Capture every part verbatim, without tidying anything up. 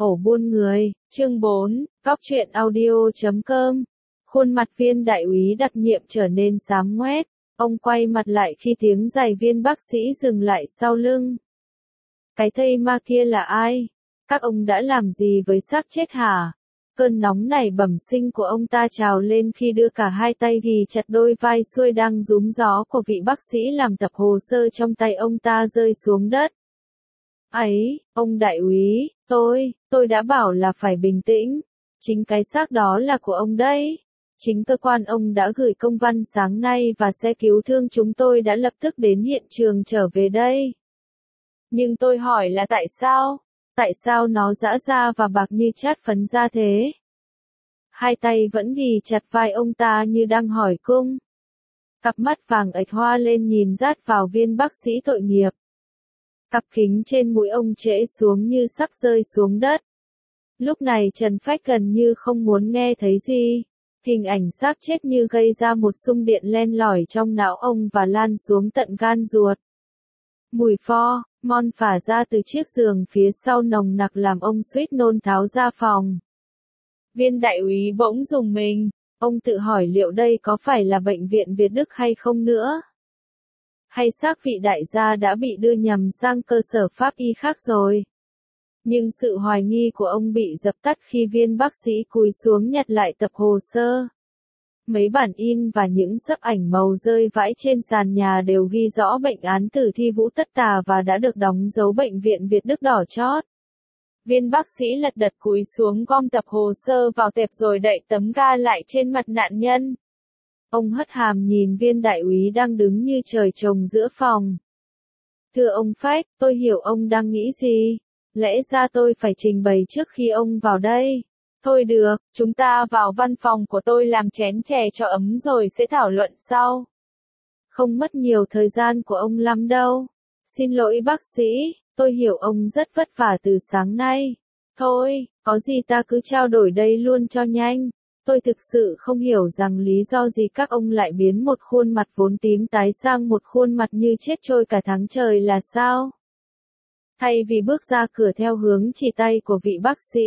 Ổ buôn người, chương bốn, góc truyện audio chấm com. Khuôn mặt viên đại úy đặc nhiệm trở nên xám ngoét. Ông quay mặt lại khi tiếng giày viên bác sĩ dừng lại sau lưng. Cái thây ma kia là ai? Các ông đã làm gì với xác chết hả? Cơn nóng này bẩm sinh của ông ta trào lên khi đưa cả hai tay ghì chặt đôi vai xuôi đang rúm gió của vị bác sĩ làm tập hồ sơ trong tay ông ta rơi xuống đất. Ấy, ông đại úy, tôi, tôi đã bảo là phải bình tĩnh. Chính cái xác đó là của ông đấy. Chính cơ quan ông đã gửi công văn sáng nay và xe cứu thương chúng tôi đã lập tức đến hiện trường trở về đây. Nhưng tôi hỏi là tại sao? Tại sao nó giã ra và bạc như chát phấn ra thế? Hai tay vẫn ghì chặt vai ông ta như đang hỏi cung. Cặp mắt vàng ạch hoa lên nhìn rát vào viên bác sĩ tội nghiệp. Cặp kính trên mũi ông trễ xuống như sắp rơi xuống đất. Lúc này Trần Phách gần như không muốn nghe thấy gì. Hình ảnh xác chết như gây ra một xung điện len lỏi trong não ông và lan xuống tận gan ruột. Mùi pho, mon phả ra từ chiếc giường phía sau nồng nặc làm ông suýt nôn tháo ra phòng. Viên đại úy bỗng rùng mình, ông tự hỏi liệu đây có phải là bệnh viện Việt Đức hay không nữa? Hay xác vị đại gia đã bị đưa nhầm sang cơ sở pháp y khác rồi? Nhưng sự hoài nghi của ông bị dập tắt khi viên bác sĩ cúi xuống nhặt lại tập hồ sơ. Mấy bản in và những xấp ảnh màu rơi vãi trên sàn nhà đều ghi rõ bệnh án tử thi Vũ Tất Tà và đã được đóng dấu bệnh viện Việt Đức đỏ chót. Viên bác sĩ lật đật cúi xuống gom tập hồ sơ vào tệp rồi đậy tấm ga lại trên mặt nạn nhân. Ông hất hàm nhìn viên đại úy đang đứng như trời trồng giữa phòng. Thưa ông Phách, tôi hiểu ông đang nghĩ gì. Lẽ ra tôi phải trình bày trước khi ông vào đây. Thôi được, chúng ta vào văn phòng của tôi làm chén chè cho ấm rồi sẽ thảo luận sau. Không mất nhiều thời gian của ông lắm đâu. Xin lỗi bác sĩ, tôi hiểu ông rất vất vả từ sáng nay. Thôi, có gì ta cứ trao đổi đây luôn cho nhanh. Tôi thực sự không hiểu rằng lý do gì các ông lại biến một khuôn mặt vốn tím tái sang một khuôn mặt như chết trôi cả tháng trời là sao? Thay vì bước ra cửa theo hướng chỉ tay của vị bác sĩ,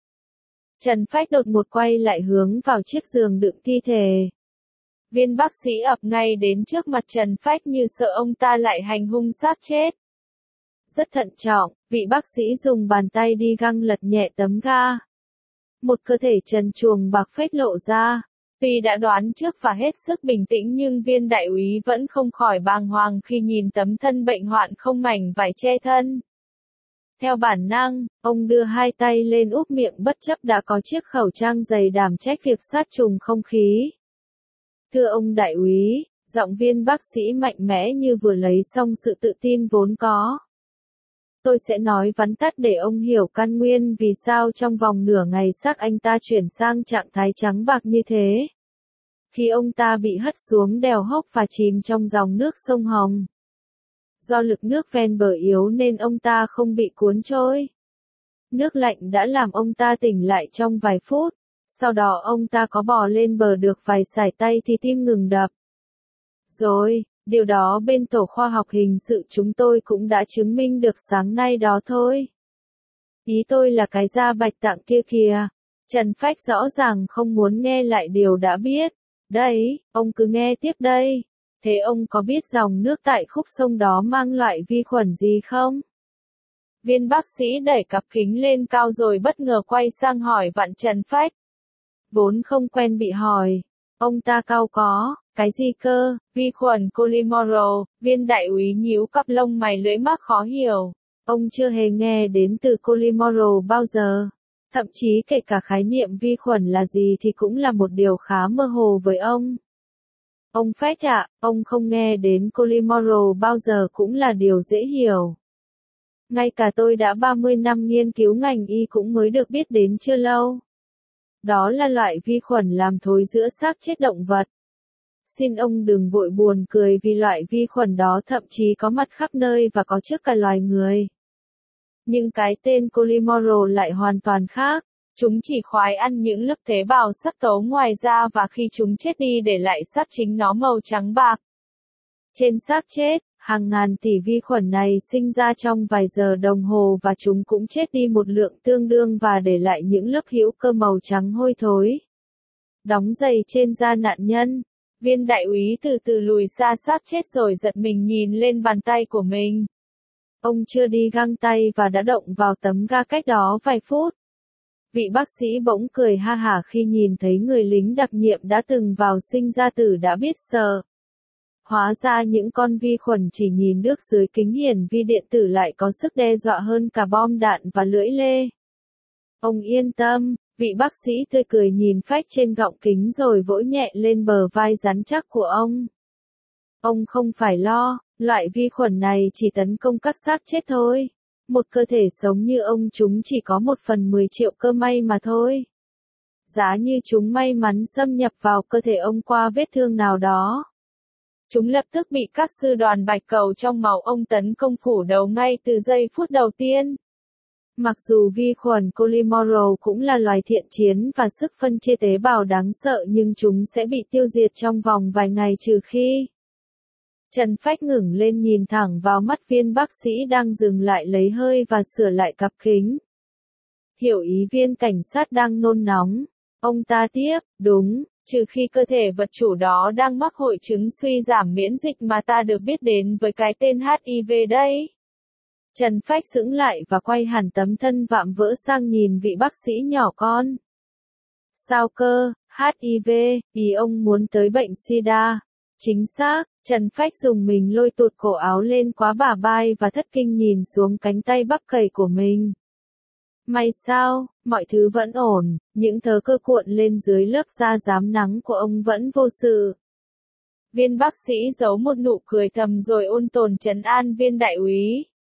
Trần Phách đột một quay lại hướng vào chiếc giường đựng thi thể. Viên bác sĩ ập ngay đến trước mặt Trần Phách như sợ ông ta lại hành hung xác chết. Rất thận trọng, vị bác sĩ dùng bàn tay đi găng lật nhẹ tấm ga. Một cơ thể trần truồng bạc phết lộ ra. Tuy đã đoán trước và hết sức bình tĩnh nhưng viên đại úy vẫn không khỏi bàng hoàng khi nhìn tấm thân bệnh hoạn không mảnh vải che thân. Theo bản năng, ông đưa hai tay lên úp miệng bất chấp đã có chiếc khẩu trang dày đảm trách việc sát trùng không khí. Thưa ông đại úy, giọng viên bác sĩ mạnh mẽ như vừa lấy xong sự tự tin vốn có. Tôi sẽ nói vắn tắt để ông hiểu căn nguyên vì sao trong vòng nửa ngày xác anh ta chuyển sang trạng thái trắng bạc như thế. Khi ông ta bị hất xuống đèo Hốc và chìm trong dòng nước sông Hồng. Do lực nước ven bờ yếu nên ông ta không bị cuốn trôi. Nước lạnh đã làm ông ta tỉnh lại trong vài phút. Sau đó ông ta có bò lên bờ được vài sải tay thì tim ngừng đập. Rồi, điều đó bên tổ khoa học hình sự chúng tôi cũng đã chứng minh được sáng nay đó thôi. Ý tôi là cái da bạch tạng kia kìa. Trần Phách rõ ràng không muốn nghe lại điều đã biết. Đấy, ông cứ nghe tiếp đây. Thế ông có biết dòng nước tại khúc sông đó mang loại vi khuẩn gì không? Viên bác sĩ đẩy cặp kính lên cao rồi bất ngờ quay sang hỏi vặn Trần Phách. Vốn không quen bị hỏi. Ông ta cau có, cái gì cơ, vi khuẩn Colimoro, viên đại úy nhíu cặp lông mày lưỡi mắt khó hiểu. Ông chưa hề nghe đến từ Colimoro bao giờ. Thậm chí kể cả khái niệm vi khuẩn là gì thì cũng là một điều khá mơ hồ với ông. Ông Phách ạ, ông không nghe đến Colimoro bao giờ cũng là điều dễ hiểu. Ngay cả tôi đã ba mươi năm nghiên cứu ngành y cũng mới được biết đến chưa lâu. Đó là loại vi khuẩn làm thối rữa xác chết động vật. Xin ông đừng vội buồn cười vì loại vi khuẩn đó thậm chí có mặt khắp nơi và có trước cả loài người. Nhưng cái tên Colimoro lại hoàn toàn khác. Chúng chỉ khoái ăn những lớp tế bào sắc tố ngoài da và khi chúng chết đi để lại xác chính nó màu trắng bạc. Trên xác chết, Hàng ngàn tỷ vi khuẩn này sinh ra trong vài giờ đồng hồ và chúng cũng chết đi một lượng tương đương và để lại những lớp hữu cơ màu trắng hôi thối. Đóng dày trên da nạn nhân. Viên đại úy từ từ lùi xa xác chết rồi giật mình nhìn lên bàn tay của mình. Ông chưa đi găng tay và đã động vào tấm ga cách đó vài phút. Vị bác sĩ bỗng cười ha hả khi nhìn thấy người lính đặc nhiệm đã từng vào sinh ra tử đã biết sợ. Hóa ra những con vi khuẩn chỉ nhìn nước dưới kính hiển vi điện tử lại có sức đe dọa hơn cả bom đạn và lưỡi lê. Ông yên tâm, vị bác sĩ tươi cười nhìn phách trên gọng kính rồi vỗ nhẹ lên bờ vai rắn chắc của ông. Ông không phải lo, loại vi khuẩn này chỉ tấn công các xác chết thôi. Một cơ thể sống như ông chúng chỉ có một phần mười triệu cơ may mà thôi. Giá như chúng may mắn xâm nhập vào cơ thể ông qua vết thương nào đó. Chúng lập tức bị các sư đoàn bạch cầu trong máu ông tấn công phủ đầu ngay từ giây phút đầu tiên. Mặc dù vi khuẩn Colimoro cũng là loài thiện chiến và sức phân chia tế bào đáng sợ nhưng chúng sẽ bị tiêu diệt trong vòng vài ngày trừ khi. Trần Phách ngẩng lên nhìn thẳng vào mắt viên bác sĩ đang dừng lại lấy hơi và sửa lại cặp kính. Hiểu ý viên cảnh sát đang nôn nóng. Ông ta tiếp, đúng, trừ khi cơ thể vật chủ đó đang mắc hội chứng suy giảm miễn dịch mà ta được biết đến với cái tên hát i vê đấy. Trần Phách sững lại và quay hẳn tấm thân vạm vỡ sang nhìn vị bác sĩ nhỏ con. Sao cơ, hát i vê, ý ông muốn tới bệnh sida. Chính xác, Trần Phách dùng mình lôi tuột cổ áo lên quá bả vai và thất kinh nhìn xuống cánh tay bắp cày của mình. May sao, mọi thứ vẫn ổn, những thớ cơ cuộn lên dưới lớp da rám nắng của ông vẫn vô sự. Viên bác sĩ giấu một nụ cười thầm rồi ôn tồn trấn an viên đại úy.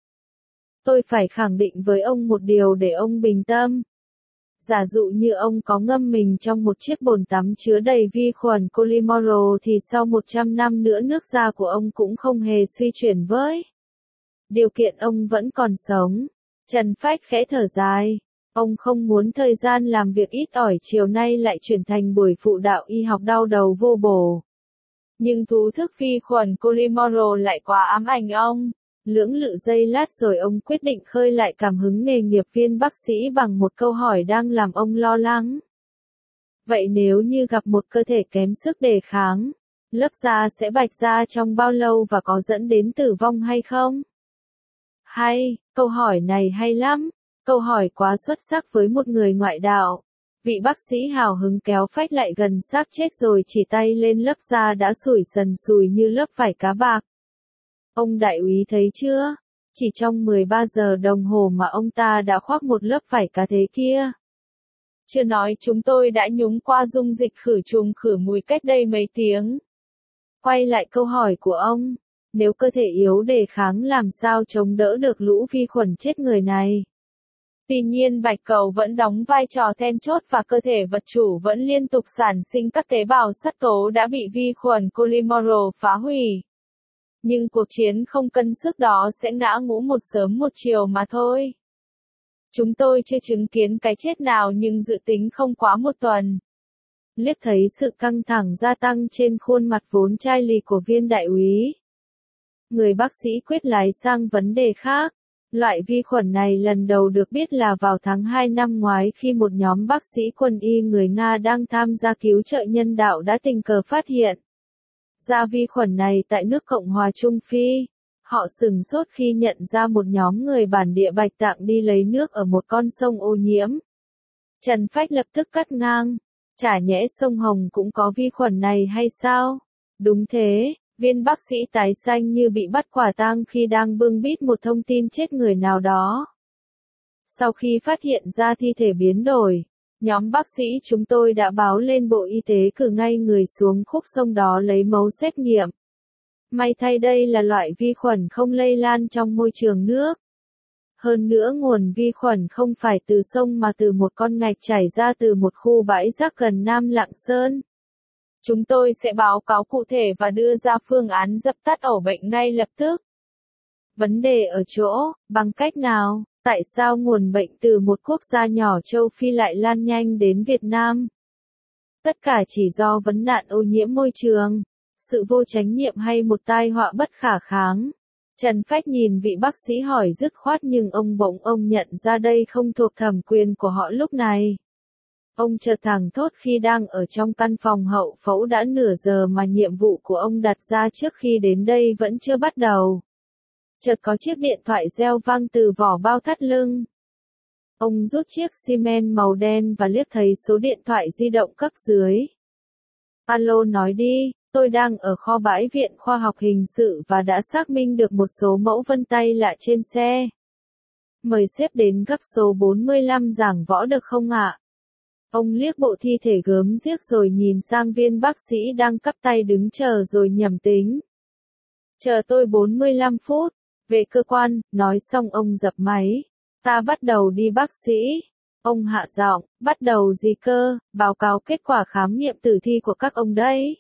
Tôi phải khẳng định với ông một điều để ông bình tâm. Giả dụ như ông có ngâm mình trong một chiếc bồn tắm chứa đầy vi khuẩn Colimoro thì sau một trăm năm nữa nước da của ông cũng không hề suy chuyển với. Điều kiện ông vẫn còn sống. Trần Phách khẽ thở dài. Ông không muốn thời gian làm việc ít ỏi chiều nay lại chuyển thành buổi phụ đạo y học đau đầu vô bổ. Nhưng thú thức vi khuẩn Colimoro lại quá ám ảnh ông. Lưỡng lự giây lát rồi ông quyết định khơi lại cảm hứng nghề nghiệp viên bác sĩ bằng một câu hỏi đang làm ông lo lắng. Vậy nếu như gặp một cơ thể kém sức đề kháng, lớp da sẽ bạch ra trong bao lâu và có dẫn đến tử vong hay không? Hay, câu hỏi này hay lắm, câu hỏi quá xuất sắc với một người ngoại đạo. Vị bác sĩ hào hứng kéo Phách lại gần xác chết rồi chỉ tay lên lớp da đã sủi sần sùi như lớp vải cá bạc. Ông đại úy thấy chưa? Chỉ trong mười ba giờ đồng hồ mà ông ta đã khoác một lớp vải cá thế kia. Chưa nói chúng tôi đã nhúng qua dung dịch khử trùng khử mùi cách đây mấy tiếng. Quay lại câu hỏi của ông, nếu cơ thể yếu đề kháng làm sao chống đỡ được lũ vi khuẩn chết người này? Tuy nhiên bạch cầu vẫn đóng vai trò then chốt và cơ thể vật chủ vẫn liên tục sản sinh các tế bào sắc tố đã bị vi khuẩn Colimoro phá hủy. Nhưng cuộc chiến không cân sức đó sẽ ngã ngũ một sớm một chiều mà thôi. Chúng tôi chưa chứng kiến cái chết nào nhưng dự tính không quá một tuần. Liếc thấy sự căng thẳng gia tăng trên khuôn mặt vốn chai lì của viên đại úy. Người bác sĩ quyết lái sang vấn đề khác. Loại vi khuẩn này lần đầu được biết là vào tháng hai năm ngoái khi một nhóm bác sĩ quân y người Nga đang tham gia cứu trợ nhân đạo đã tình cờ phát hiện ra vi khuẩn này tại nước Cộng hòa Trung Phi. Họ sửng sốt khi nhận ra một nhóm người bản địa Bạch Tạng đi lấy nước ở một con sông ô nhiễm. Trần Phách lập tức cắt ngang. Chả nhẽ sông Hồng cũng có vi khuẩn này hay sao? Đúng thế, viên bác sĩ tái xanh như bị bắt quả tang khi đang bưng bít một thông tin chết người nào đó. Sau khi phát hiện ra thi thể biến đổi, nhóm bác sĩ chúng tôi đã báo lên Bộ Y tế cử ngay người xuống khúc sông đó lấy mẫu xét nghiệm. May thay đây là loại vi khuẩn không lây lan trong môi trường nước. Hơn nữa nguồn vi khuẩn không phải từ sông mà từ một con ngạch chảy ra từ một khu bãi rác gần Nam Lạng Sơn. Chúng tôi sẽ báo cáo cụ thể và đưa ra phương án dập tắt ổ bệnh ngay lập tức. Vấn đề ở chỗ, bằng cách nào, tại sao nguồn bệnh từ một quốc gia nhỏ châu Phi lại lan nhanh đến Việt Nam? Tất cả chỉ do vấn nạn ô nhiễm môi trường, sự vô trách nhiệm hay một tai họa bất khả kháng. Trần Phách nhìn vị bác sĩ hỏi dứt khoát nhưng ông bỗng ông nhận ra đây không thuộc thẩm quyền của họ lúc này. Ông chợt thảng thốt khi đang ở trong căn phòng hậu phẫu đã nửa giờ mà nhiệm vụ của ông đặt ra trước khi đến đây vẫn chưa bắt đầu. Chợt có chiếc điện thoại reo vang từ vỏ bao thắt lưng. Ông rút chiếc xi men màu đen và liếc thấy số điện thoại di động cấp dưới. Alo, nói đi, tôi đang ở kho bãi Viện Khoa học Hình sự và đã xác minh được một số mẫu vân tay lạ trên xe. Mời sếp đến gấp số bốn mươi lăm giảng võ được không ạ? Ông liếc bộ thi thể gớm ghiếc rồi nhìn sang viên bác sĩ đang cắp tay đứng chờ rồi nhẩm tính. Chờ tôi bốn mươi lăm phút, về cơ quan, nói xong ông dập máy. Ta bắt đầu đi bác sĩ. Ông hạ giọng, bắt đầu gì cơ, báo cáo kết quả khám nghiệm tử thi của các ông đấy.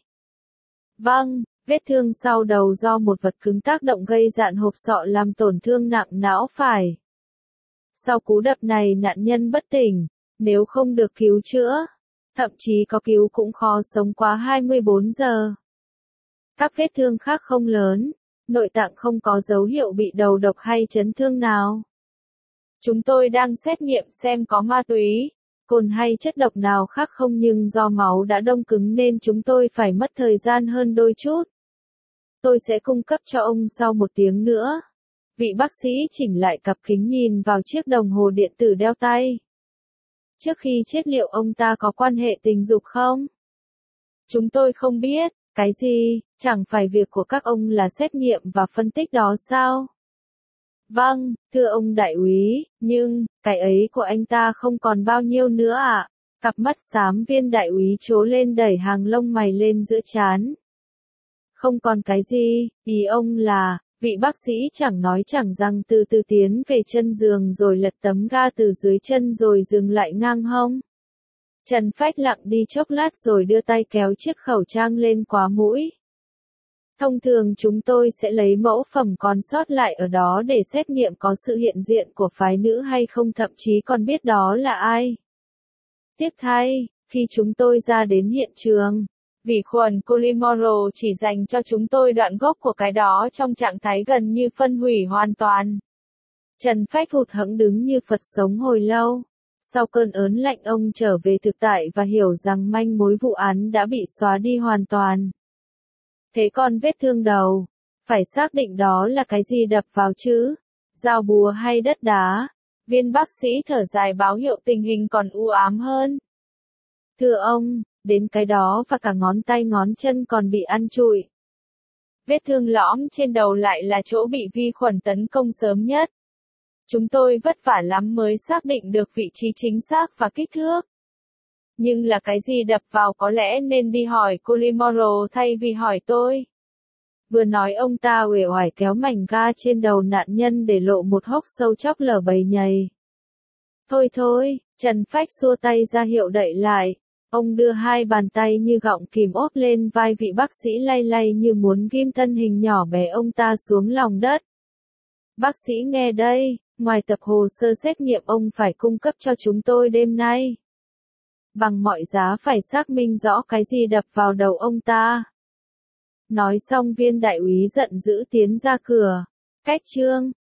Vâng, vết thương sau đầu do một vật cứng tác động gây dạn hộp sọ làm tổn thương nặng não phải. Sau cú đập này nạn nhân bất tỉnh, nếu không được cứu chữa, thậm chí có cứu cũng khó sống quá hai mươi bốn giờ. Các vết thương khác không lớn, nội tạng không có dấu hiệu bị đầu độc hay chấn thương nào. Chúng tôi đang xét nghiệm xem có ma túy, cồn hay chất độc nào khác không nhưng do máu đã đông cứng nên chúng tôi phải mất thời gian hơn đôi chút. Tôi sẽ cung cấp cho ông sau một tiếng nữa. Vị bác sĩ chỉnh lại cặp kính nhìn vào chiếc đồng hồ điện tử đeo tay. Trước khi chết liệu ông ta có quan hệ tình dục không? Chúng tôi không biết, cái gì, chẳng phải việc của các ông là xét nghiệm và phân tích đó sao? Vâng, thưa ông đại úy, nhưng, cái ấy của anh ta không còn bao nhiêu nữa ạ. À? Cặp mắt xám viên đại úy trố lên đẩy hàng lông mày lên giữa trán. Không còn cái gì, ý ông là, vị bác sĩ chẳng nói chẳng rằng từ từ tiến về chân giường rồi lật tấm ga từ dưới chân rồi dừng lại ngang hông. Trần Phách lặng đi chốc lát rồi đưa tay kéo chiếc khẩu trang lên quá mũi. Thông thường chúng tôi sẽ lấy mẫu phẩm còn sót lại ở đó để xét nghiệm có sự hiện diện của phái nữ hay không, thậm chí còn biết đó là ai. Tiếc thay, khi chúng tôi ra đến hiện trường, vi khuẩn Colimoro chỉ dành cho chúng tôi đoạn gốc của cái đó trong trạng thái gần như phân hủy hoàn toàn. Trần Phách hụt hẫng đứng như Phật sống hồi lâu. Sau cơn ớn lạnh ông trở về thực tại và hiểu rằng manh mối vụ án đã bị xóa đi hoàn toàn. Thế còn vết thương đầu, phải xác định đó là cái gì đập vào chứ? Dao búa hay đất đá? Viên bác sĩ thở dài báo hiệu tình hình còn u ám hơn. Thưa ông, đến cái đó và cả ngón tay ngón chân còn bị ăn trụi. Vết thương lõm trên đầu lại là chỗ bị vi khuẩn tấn công sớm nhất. Chúng tôi vất vả lắm mới xác định được vị trí chính xác và kích thước. Nhưng là cái gì đập vào có lẽ nên đi hỏi Colimoro thay vì hỏi tôi. Vừa nói ông ta uể oải kéo mảnh ga trên đầu nạn nhân để lộ một hốc sâu chóc lở bầy nhầy. Thôi thôi, Trần Phách xua tay ra hiệu đậy lại. Ông đưa hai bàn tay như gọng kìm ốp lên vai vị bác sĩ lay lay như muốn ghim thân hình nhỏ bé ông ta xuống lòng đất. Bác sĩ nghe đây, ngoài tập hồ sơ xét nghiệm ông phải cung cấp cho chúng tôi đêm nay. Bằng mọi giá phải xác minh rõ cái gì đập vào đầu ông ta. Nói xong viên đại úy giận dữ tiến ra cửa. Cách chương